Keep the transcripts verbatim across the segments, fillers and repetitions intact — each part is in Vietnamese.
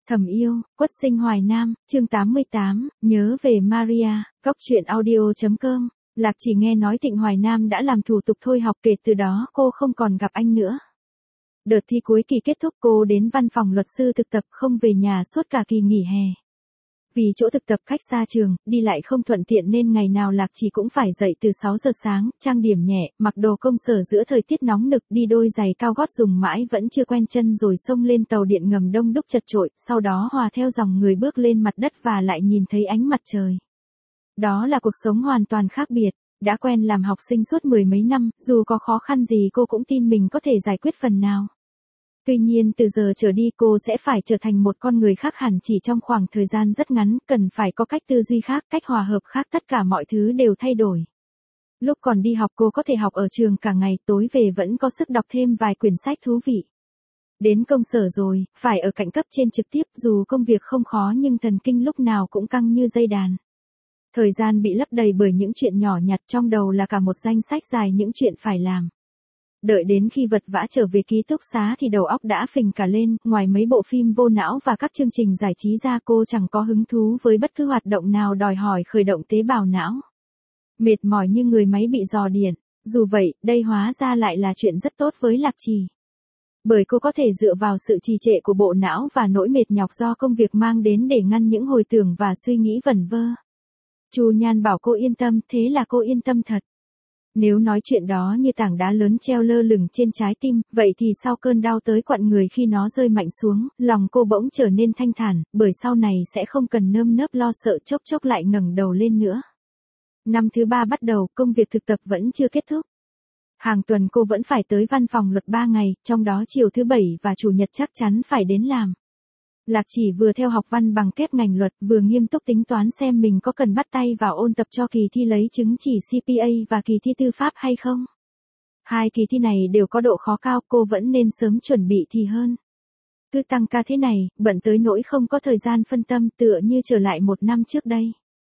Thầm yêu, Quất sinh Hoài Nam, chương tám mươi tám, nhớ về Maria, góc truyện audio chấm com. Lạc Chỉ nghe nói Thịnh Hoài Nam đã làm thủ tục thôi học, kể từ đó cô không còn gặp anh nữa. Đợt thi cuối kỳ kết thúc, cô đến văn phòng luật sư thực tập, không về nhà suốt cả kỳ nghỉ hè. Vì chỗ thực tập cách xa trường, đi lại không thuận tiện nên ngày nào Lạc Chỉ cũng phải dậy từ sáu giờ sáng, trang điểm nhẹ, mặc đồ công sở giữa thời tiết nóng nực, đi đôi giày cao gót dùng mãi vẫn chưa quen chân rồi xông lên tàu điện ngầm đông đúc chật chội, sau đó hòa theo dòng người bước lên mặt đất và lại nhìn thấy ánh mặt trời. Đó là cuộc sống hoàn toàn khác biệt. Đã quen làm học sinh suốt mười mấy năm, dù có khó khăn gì cô cũng tin mình có thể giải quyết phần nào. Tuy nhiên từ giờ trở đi cô sẽ phải trở thành một con người khác hẳn chỉ trong khoảng thời gian rất ngắn, cần phải có cách tư duy khác, cách hòa hợp khác, tất cả mọi thứ đều thay đổi. Lúc còn đi học cô có thể học ở trường cả ngày, tối về vẫn có sức đọc thêm vài quyển sách thú vị. Đến công sở rồi, phải ở cạnh cấp trên trực tiếp, dù công việc không khó nhưng thần kinh lúc nào cũng căng như dây đàn. Thời gian bị lấp đầy bởi những chuyện nhỏ nhặt, trong đầu là cả một danh sách dài những chuyện phải làm. Đợi đến khi vật vã trở về ký túc xá thì đầu óc đã phình cả lên, ngoài mấy bộ phim vô não và các chương trình giải trí ra cô chẳng có hứng thú với bất cứ hoạt động nào đòi hỏi khởi động tế bào não. Mệt mỏi như người máy bị dò điện. Dù vậy, đây hóa ra lại là chuyện rất tốt với Lạc Chỉ. Bởi cô có thể dựa vào sự trì trệ của bộ não và nỗi mệt nhọc do công việc mang đến để ngăn những hồi tưởng và suy nghĩ vẩn vơ. Chu Nhan bảo cô yên tâm, thế là cô yên tâm thật. Nếu nói chuyện đó như tảng đá lớn treo lơ lửng trên trái tim, vậy thì sau cơn đau tới quặn người khi nó rơi mạnh xuống, lòng cô bỗng trở nên thanh thản, bởi sau này sẽ không cần nơm nớp lo sợ chốc chốc lại ngẩng đầu lên nữa. Năm thứ ba bắt đầu, công việc thực tập vẫn chưa kết thúc. Hàng tuần cô vẫn phải tới văn phòng luật ba ngày, trong đó chiều thứ bảy và chủ nhật chắc chắn phải đến làm. Lạc Chỉ vừa theo học văn bằng kép ngành luật, vừa nghiêm túc tính toán xem mình có cần bắt tay vào ôn tập cho kỳ thi lấy chứng chỉ xê pê a và kỳ thi tư pháp hay không. Hai kỳ thi này đều có độ khó cao, cô vẫn nên sớm chuẩn bị thì hơn. Cứ tăng ca thế này, bận tới nỗi không có thời gian phân tâm, tựa như trở lại một năm trước đây.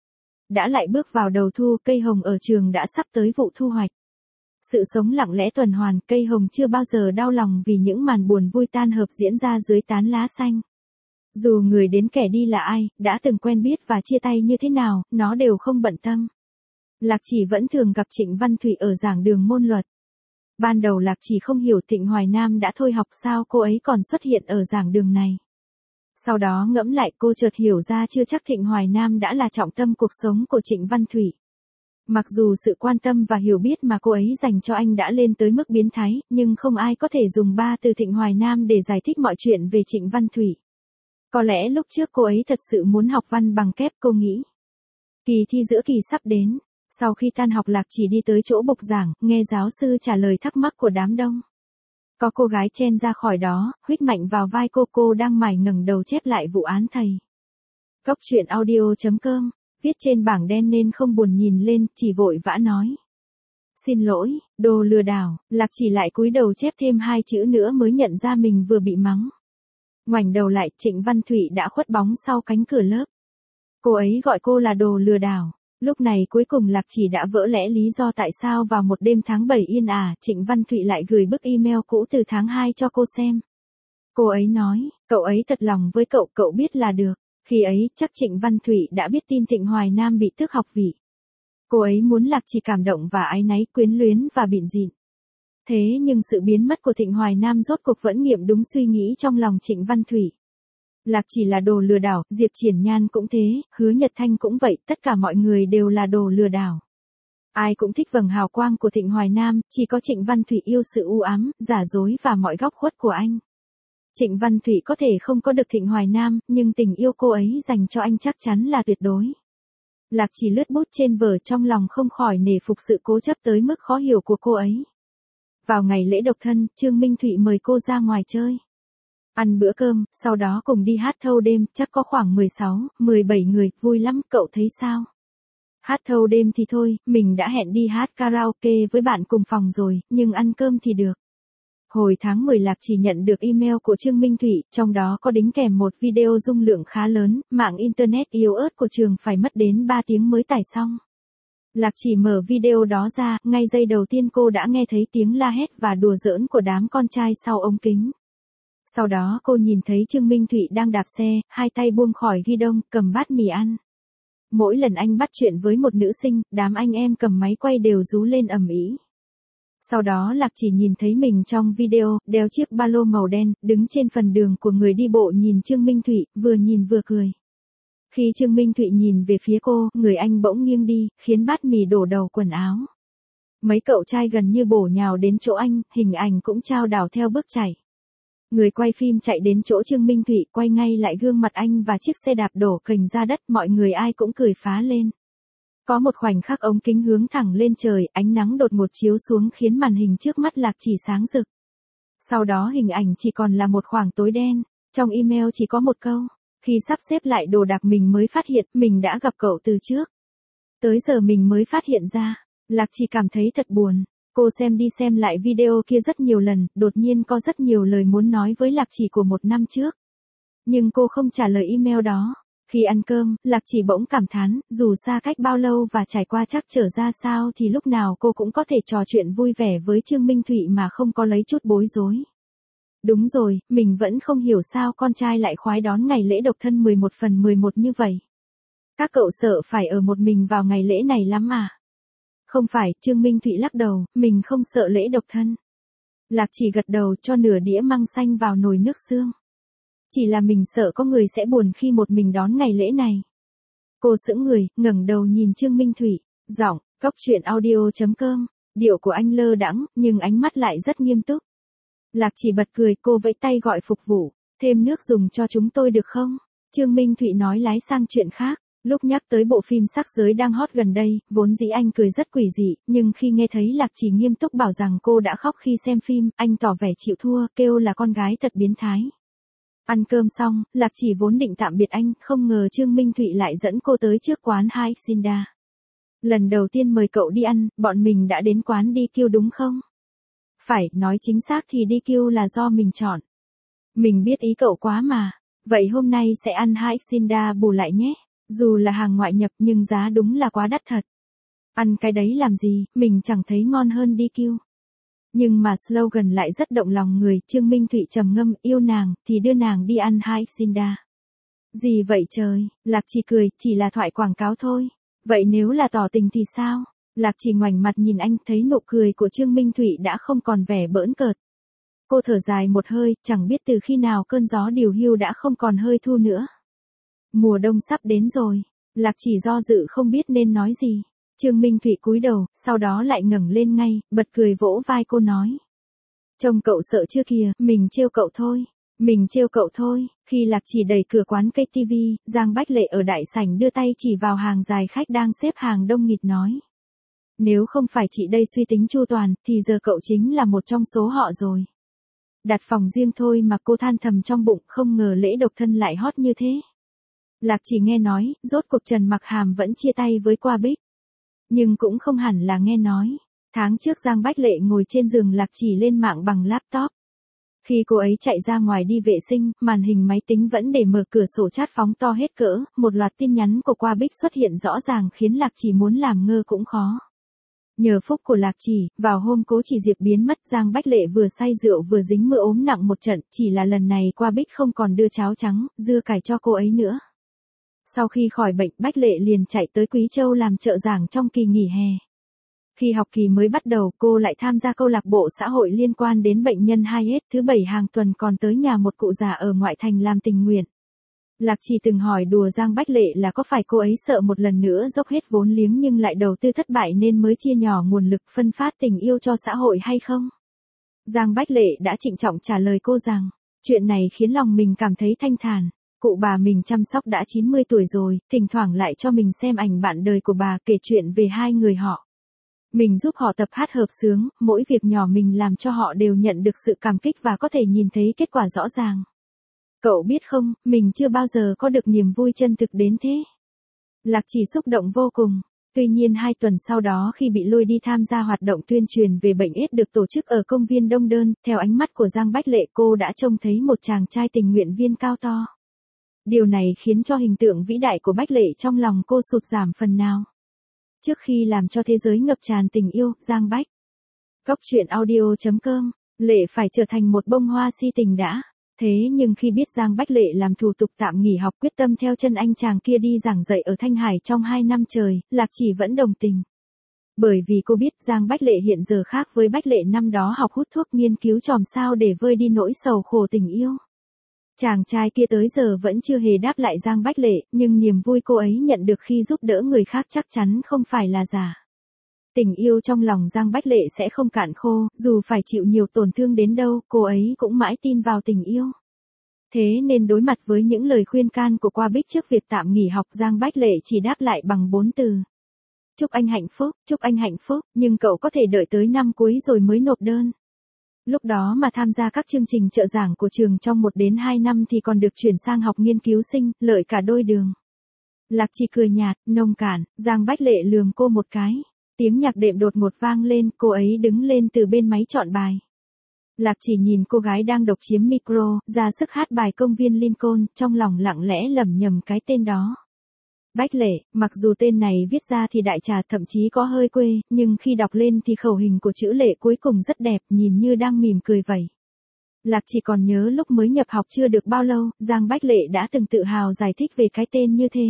Đã lại bước vào đầu thu, cây hồng ở trường đã sắp tới vụ thu hoạch. Sự sống lặng lẽ tuần hoàn, cây hồng chưa bao giờ đau lòng vì những màn buồn vui tan hợp diễn ra dưới tán lá xanh. Dù người đến kẻ đi là ai, đã từng quen biết và chia tay như thế nào, nó đều không bận tâm. Lạc Chỉ vẫn thường gặp Trịnh Văn Thụy ở giảng đường môn luật. Ban đầu Lạc Chỉ không hiểu Thịnh Hoài Nam đã thôi học sao cô ấy còn xuất hiện ở giảng đường này. Sau đó ngẫm lại cô chợt hiểu ra chưa chắc Thịnh Hoài Nam đã là trọng tâm cuộc sống của Trịnh Văn Thụy. Mặc dù sự quan tâm và hiểu biết mà cô ấy dành cho anh đã lên tới mức biến thái, nhưng không ai có thể dùng ba từ Thịnh Hoài Nam để giải thích mọi chuyện về Trịnh Văn Thụy. Có lẽ lúc trước cô ấy thật sự muốn học văn bằng kép, cô nghĩ. Kỳ thi giữa kỳ sắp đến. Sau khi tan học Lạc Chỉ đi tới chỗ bục giảng, nghe giáo sư trả lời thắc mắc của đám đông. Có cô gái chen ra khỏi đó, huých mạnh vào vai cô cô đang mải ngẩng đầu chép lại vụ án thầy. Góc truyện audio chấm com, viết trên bảng đen nên không buồn nhìn lên, chỉ vội vã nói. Xin lỗi, đồ lừa đảo. Lạc Chỉ lại cúi đầu chép thêm hai chữ nữa mới nhận ra mình vừa bị mắng. Ngoảnh đầu lại, Trịnh Văn Thụy đã khuất bóng sau cánh cửa lớp. Cô ấy gọi cô là đồ lừa đảo. Lúc này cuối cùng Lạc Chỉ đã vỡ lẽ lý do tại sao vào một đêm tháng bảy yên ả, Trịnh Văn Thụy lại gửi bức email cũ từ tháng hai cho cô xem. Cô ấy nói, cậu ấy thật lòng với cậu, cậu biết là được. Khi ấy, chắc Trịnh Văn Thụy đã biết tin Thịnh Hoài Nam bị tước học vị. Cô ấy muốn Lạc Chỉ cảm động và áy náy, quyến luyến và bịn dịn. Thế nhưng sự biến mất của Thịnh Hoài Nam rốt cuộc vẫn nghiệm đúng suy nghĩ trong lòng Trịnh Văn Thụy. Lạc Chỉ là đồ lừa đảo, Diệp Triển Nhan cũng thế, Hứa Nhật Thanh cũng vậy, tất cả mọi người đều là đồ lừa đảo. Ai cũng thích vầng hào quang của Thịnh Hoài Nam, chỉ có Trịnh Văn Thụy yêu sự u ám, giả dối và mọi góc khuất của anh. Trịnh Văn Thụy có thể không có được Thịnh Hoài Nam, nhưng tình yêu cô ấy dành cho anh chắc chắn là tuyệt đối. Lạc Chỉ lướt bút trên vở, trong lòng không khỏi nể phục sự cố chấp tới mức khó hiểu của cô ấy. Vào ngày lễ độc thân, Trương Minh Thụy mời cô ra ngoài chơi. Ăn bữa cơm, sau đó cùng đi hát thâu đêm, chắc có khoảng mười sáu, mười bảy người, vui lắm, cậu thấy sao? Hát thâu đêm thì thôi, mình đã hẹn đi hát karaoke với bạn cùng phòng rồi, nhưng ăn cơm thì được. Hồi tháng mười Lạc Chỉ nhận được email của Trương Minh Thụy, trong đó có đính kèm một video dung lượng khá lớn, mạng internet yếu ớt của trường phải mất đến ba tiếng mới tải xong. Lạc Chỉ mở video đó ra, ngay giây đầu tiên cô đã nghe thấy tiếng la hét và đùa giỡn của đám con trai sau ống kính. Sau đó cô nhìn thấy Trương Minh Thụy đang đạp xe, hai tay buông khỏi ghi đông, cầm bát mì ăn. Mỗi lần anh bắt chuyện với một nữ sinh, đám anh em cầm máy quay đều rú lên ầm ĩ. Sau đó Lạc Chỉ nhìn thấy mình trong video, đeo chiếc ba lô màu đen, đứng trên phần đường của người đi bộ nhìn Trương Minh Thụy, vừa nhìn vừa cười. Khi Trương Minh Thụy nhìn về phía cô, người anh bỗng nghiêng đi, khiến bát mì đổ đầu quần áo. Mấy cậu trai gần như bổ nhào đến chỗ anh, hình ảnh cũng trao đảo theo bước chảy. Người quay phim chạy đến chỗ Trương Minh Thụy, quay ngay lại gương mặt anh và chiếc xe đạp đổ kềnh ra đất, mọi người ai cũng cười phá lên. Có một khoảnh khắc ống kính hướng thẳng lên trời, ánh nắng đột ngột chiếu xuống khiến màn hình trước mắt Lạc Chỉ sáng rực. Sau đó hình ảnh chỉ còn là một khoảng tối đen, trong email chỉ có một câu, khi sắp xếp lại đồ đạc mình mới phát hiện mình đã gặp cậu từ trước. Tới giờ mình mới phát hiện ra, Lạc Chỉ cảm thấy thật buồn. Cô xem đi xem lại video kia rất nhiều lần, đột nhiên có rất nhiều lời muốn nói với Lạc Chỉ của một năm trước. Nhưng cô không trả lời email đó. Khi ăn cơm, Lạc Chỉ bỗng cảm thán, dù xa cách bao lâu và trải qua trắc trở ra sao thì lúc nào cô cũng có thể trò chuyện vui vẻ với Trương Minh Thụy mà không có lấy chút bối rối. Đúng rồi, mình vẫn không hiểu sao con trai lại khoái đón ngày lễ độc thân mười một phần mười một như vậy. Các cậu sợ phải ở một mình vào ngày lễ này lắm à? Không phải, Trương Minh Thụy lắc đầu, mình không sợ lễ độc thân. Lạc Chỉ gật đầu cho nửa đĩa măng xanh vào nồi nước xương. Chỉ là mình sợ có người sẽ buồn khi một mình đón ngày lễ này. Cô sững người, ngẩng đầu nhìn Trương Minh Thụy, giọng, cốc truyện audio chấm com, điệu của anh lơ đãng, nhưng ánh mắt lại rất nghiêm túc. Lạc Chỉ bật cười, cô vẫy tay gọi phục vụ, thêm nước dùng cho chúng tôi được không? Trương Minh Thụy nói lái sang chuyện khác. Lúc nhắc tới bộ phim sắc giới đang hot gần đây, vốn dĩ anh cười rất quỷ dị, nhưng khi nghe thấy Lạc Chỉ nghiêm túc bảo rằng cô đã khóc khi xem phim, anh tỏ vẻ chịu thua, kêu là con gái thật biến thái. Ăn cơm xong, Lạc Chỉ vốn định tạm biệt anh, không ngờ Trương Minh Thụy lại dẫn cô tới trước quán hai Xinda. Lần đầu tiên mời cậu đi ăn, bọn mình đã đến quán đi kiu đúng không? Phải, nói chính xác thì đi kiu là do mình chọn. Mình biết ý cậu quá mà. Vậy hôm nay sẽ ăn hai Xinda bù lại nhé. Dù là hàng ngoại nhập nhưng giá đúng là quá đắt thật. Ăn cái đấy làm gì, mình chẳng thấy ngon hơn đi kiu. Nhưng mà slogan lại rất động lòng người, Trương Minh Thụy trầm ngâm, yêu nàng, thì đưa nàng đi ăn hai Xinda. Gì vậy trời, Lạc Chỉ cười, chỉ là thoại quảng cáo thôi. Vậy nếu là tỏ tình thì sao? Lạc Chỉ ngoảnh mặt nhìn anh, thấy nụ cười của Trương Minh Thụy đã không còn vẻ bỡn cợt. Cô thở dài một hơi, chẳng biết từ khi nào cơn gió điều hưu đã không còn hơi thu nữa. Mùa đông sắp đến rồi, Lạc Chỉ do dự không biết nên nói gì. Trương Minh Thụy cúi đầu, sau đó lại ngẩng lên ngay, bật cười vỗ vai cô nói. Trông cậu sợ chưa kìa, mình trêu cậu thôi, mình trêu cậu thôi. Khi Lạc Chỉ đẩy cửa quán ca tê vê, Giang Bách Lệ ở đại sảnh đưa tay chỉ vào hàng dài khách đang xếp hàng đông nghịt nói. Nếu không phải chị đây suy tính chu toàn, thì giờ cậu chính là một trong số họ rồi. Đặt phòng riêng thôi mà cô than thầm trong bụng, không ngờ lễ độc thân lại hot như thế. Lạc Chỉ nghe nói, rốt cuộc Trần Mặc Hàm vẫn chia tay với Qua Bích. Nhưng cũng không hẳn là nghe nói. Tháng trước Giang Bách Lệ ngồi trên giường Lạc Chỉ lên mạng bằng laptop. Khi cô ấy chạy ra ngoài đi vệ sinh, màn hình máy tính vẫn để mở cửa sổ chat phóng to hết cỡ, một loạt tin nhắn của Qua Bích xuất hiện rõ ràng khiến Lạc Chỉ muốn làm ngơ cũng khó. Nhờ phúc của Lạc Chỉ, vào hôm Cố Chỉ Diệp biến mất, Giang Bách Lệ vừa say rượu vừa dính mưa ốm nặng một trận, chỉ là lần này Qua Bích không còn đưa cháo trắng, dưa cải cho cô ấy nữa. Sau khi khỏi bệnh, Bách Lệ liền chạy tới Quý Châu làm trợ giảng trong kỳ nghỉ hè. Khi học kỳ mới bắt đầu, cô lại tham gia câu lạc bộ xã hội liên quan đến bệnh nhân hai S, thứ bảy hàng tuần còn tới nhà một cụ già ở ngoại thành làm tình nguyện. Lạc Chỉ từng hỏi đùa Giang Bách Lệ là có phải cô ấy sợ một lần nữa dốc hết vốn liếng nhưng lại đầu tư thất bại nên mới chia nhỏ nguồn lực phân phát tình yêu cho xã hội hay không? Giang Bách Lệ đã trịnh trọng trả lời cô rằng, chuyện này khiến lòng mình cảm thấy thanh thản. Cụ bà mình chăm sóc đã chín mươi tuổi rồi, thỉnh thoảng lại cho mình xem ảnh bạn đời của bà, kể chuyện về hai người họ. Mình giúp họ tập hát hợp xướng, mỗi việc nhỏ mình làm cho họ đều nhận được sự cảm kích và có thể nhìn thấy kết quả rõ ràng. Cậu biết không, mình chưa bao giờ có được niềm vui chân thực đến thế. Lạc Chỉ xúc động vô cùng. Tuy nhiên hai tuần sau đó khi bị lôi đi tham gia hoạt động tuyên truyền về bệnh ết được tổ chức ở công viên Đông Đơn, theo ánh mắt của Giang Bách Lệ cô đã trông thấy một chàng trai tình nguyện viên cao to. Điều này khiến cho hình tượng vĩ đại của Bách Lệ trong lòng cô sụt giảm phần nào. Trước khi làm cho thế giới ngập tràn tình yêu, Giang Bách. Cốc truyện audio chấm com, Lệ phải trở thành một bông hoa si tình đã. Thế nhưng khi biết Giang Bách Lệ làm thủ tục tạm nghỉ học quyết tâm theo chân anh chàng kia đi giảng dạy ở Thanh Hải trong hai năm trời, Lạc Chỉ vẫn đồng tình. Bởi vì cô biết Giang Bách Lệ hiện giờ khác với Bách Lệ năm đó học hút thuốc nghiên cứu chòm sao để vơi đi nỗi sầu khổ tình yêu. Chàng trai kia tới giờ vẫn chưa hề đáp lại Giang Bách Lệ, nhưng niềm vui cô ấy nhận được khi giúp đỡ người khác chắc chắn không phải là giả. Tình yêu trong lòng Giang Bách Lệ sẽ không cạn khô, dù phải chịu nhiều tổn thương đến đâu, cô ấy cũng mãi tin vào tình yêu. Thế nên đối mặt với những lời khuyên can của Qua Bích trước việc tạm nghỉ học, Giang Bách Lệ chỉ đáp lại bằng bốn từ. Chúc anh hạnh phúc, chúc anh hạnh phúc, nhưng cậu có thể đợi tới năm cuối rồi mới nộp đơn. Lúc đó mà tham gia các chương trình trợ giảng của trường trong một đến hai năm thì còn được chuyển sang học nghiên cứu sinh, lợi cả đôi đường. Lạc Chỉ cười nhạt, nông cạn, Giang Bách Lệ lườm cô một cái. Tiếng nhạc đệm đột ngột vang lên, cô ấy đứng lên từ bên máy chọn bài. Lạc Chỉ nhìn cô gái đang độc chiếm micro, ra sức hát bài Công viên Lincoln, trong lòng lặng lẽ lẩm nhẩm cái tên đó. Bách Lệ, mặc dù tên này viết ra thì đại trà thậm chí có hơi quê, nhưng khi đọc lên thì khẩu hình của chữ Lệ cuối cùng rất đẹp, nhìn như đang mỉm cười vậy. Lạc Chỉ còn nhớ lúc mới nhập học chưa được bao lâu, Giang Bách Lệ đã từng tự hào giải thích về cái tên như thế.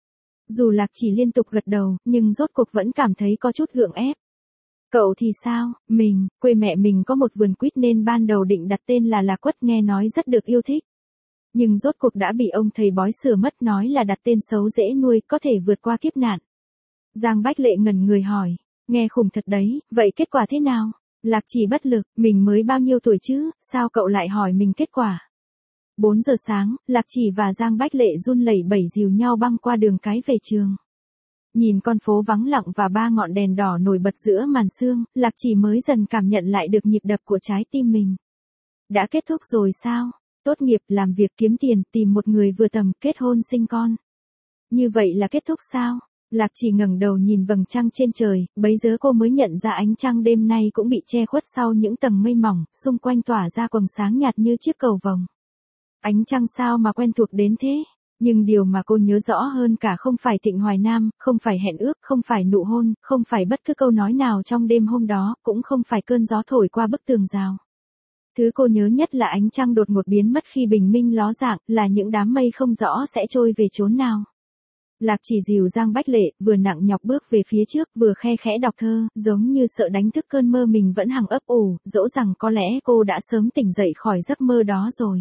Dù Lạc Chỉ liên tục gật đầu, nhưng rốt cuộc vẫn cảm thấy có chút gượng ép. Cậu thì sao, mình, quê mẹ mình có một vườn quýt nên ban đầu định đặt tên là Lạc Quất, nghe nói rất được yêu thích. Nhưng rốt cuộc đã bị ông thầy bói sửa mất, nói là đặt tên xấu dễ nuôi, có thể vượt qua kiếp nạn. Giang Bách Lệ ngẩn người hỏi, nghe khủng thật đấy, vậy kết quả thế nào? Lạc Chỉ bất lực, mình mới bao nhiêu tuổi chứ, sao cậu lại hỏi mình kết quả? bốn giờ sáng, Lạc Chỉ và Giang Bách Lệ run lẩy bẩy dìu nhau băng qua đường cái về trường. Nhìn con phố vắng lặng và ba ngọn đèn đỏ nổi bật giữa màn sương, Lạc Chỉ mới dần cảm nhận lại được nhịp đập của trái tim mình. Đã kết thúc rồi sao? Tốt nghiệp, làm việc, kiếm tiền, tìm một người vừa tầm, kết hôn sinh con. Như vậy là kết thúc sao? Lạc Chỉ ngẩng đầu nhìn vầng trăng trên trời, bấy giờ cô mới nhận ra ánh trăng đêm nay cũng bị che khuất sau những tầng mây mỏng, xung quanh tỏa ra quầng sáng nhạt như chiếc cầu vồng. Ánh trăng sao mà quen thuộc đến thế? Nhưng điều mà cô nhớ rõ hơn cả không phải Thịnh Hoài Nam, không phải hẹn ước, không phải nụ hôn, không phải bất cứ câu nói nào trong đêm hôm đó, cũng không phải cơn gió thổi qua bức tường rào. Thứ cô nhớ nhất là ánh trăng đột ngột biến mất khi bình minh ló dạng, là những đám mây không rõ sẽ trôi về chốn nào. Lạc Chỉ dìu Giang Bách Lệ, vừa nặng nhọc bước về phía trước, vừa khe khẽ đọc thơ, giống như sợ đánh thức cơn mơ mình vẫn hằng ấp ủ, dẫu rằng có lẽ cô đã sớm tỉnh dậy khỏi giấc mơ đó rồi.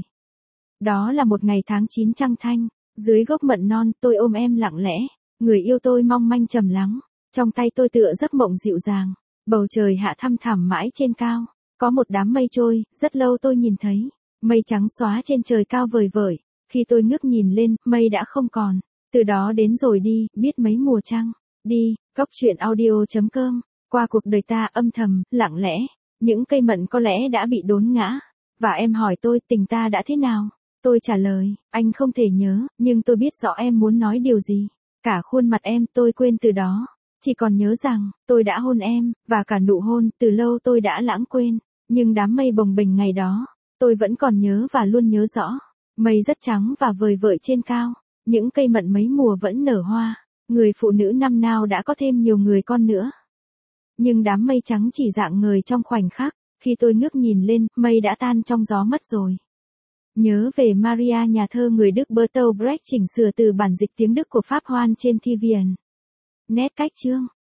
Đó là một ngày tháng chín trăng thanh, dưới gốc mận non, tôi ôm em lặng lẽ, người yêu tôi mong manh trầm lắng, trong tay tôi tựa giấc mộng dịu dàng, bầu trời hạ thăm thẳm mãi trên cao, có một đám mây trôi, rất lâu tôi nhìn thấy, mây trắng xóa trên trời cao vời vợi, khi tôi ngước nhìn lên, mây đã không còn, từ đó đến rồi đi, biết mấy mùa trăng, đi, góc truyện audio chấm com, qua cuộc đời ta âm thầm, lặng lẽ, những cây mận có lẽ đã bị đốn ngã, và em hỏi tôi tình ta đã thế nào? Tôi trả lời, anh không thể nhớ, nhưng tôi biết rõ em muốn nói điều gì. Cả khuôn mặt em tôi quên từ đó. Chỉ còn nhớ rằng, tôi đã hôn em, và cả nụ hôn, từ lâu tôi đã lãng quên. Nhưng đám mây bồng bềnh ngày đó, tôi vẫn còn nhớ và luôn nhớ rõ. Mây rất trắng và vời vợi trên cao. Những cây mận mấy mùa vẫn nở hoa. Người phụ nữ năm nào đã có thêm nhiều người con nữa. Nhưng đám mây trắng chỉ dạng ngời trong khoảnh khắc. Khi tôi ngước nhìn lên, mây đã tan trong gió mất rồi. Nhớ về Maria, nhà thơ người Đức Bertolt Brecht chỉnh sửa từ bản dịch tiếng Đức của Pháp Hoan trên Thi Viện. Nét cách chương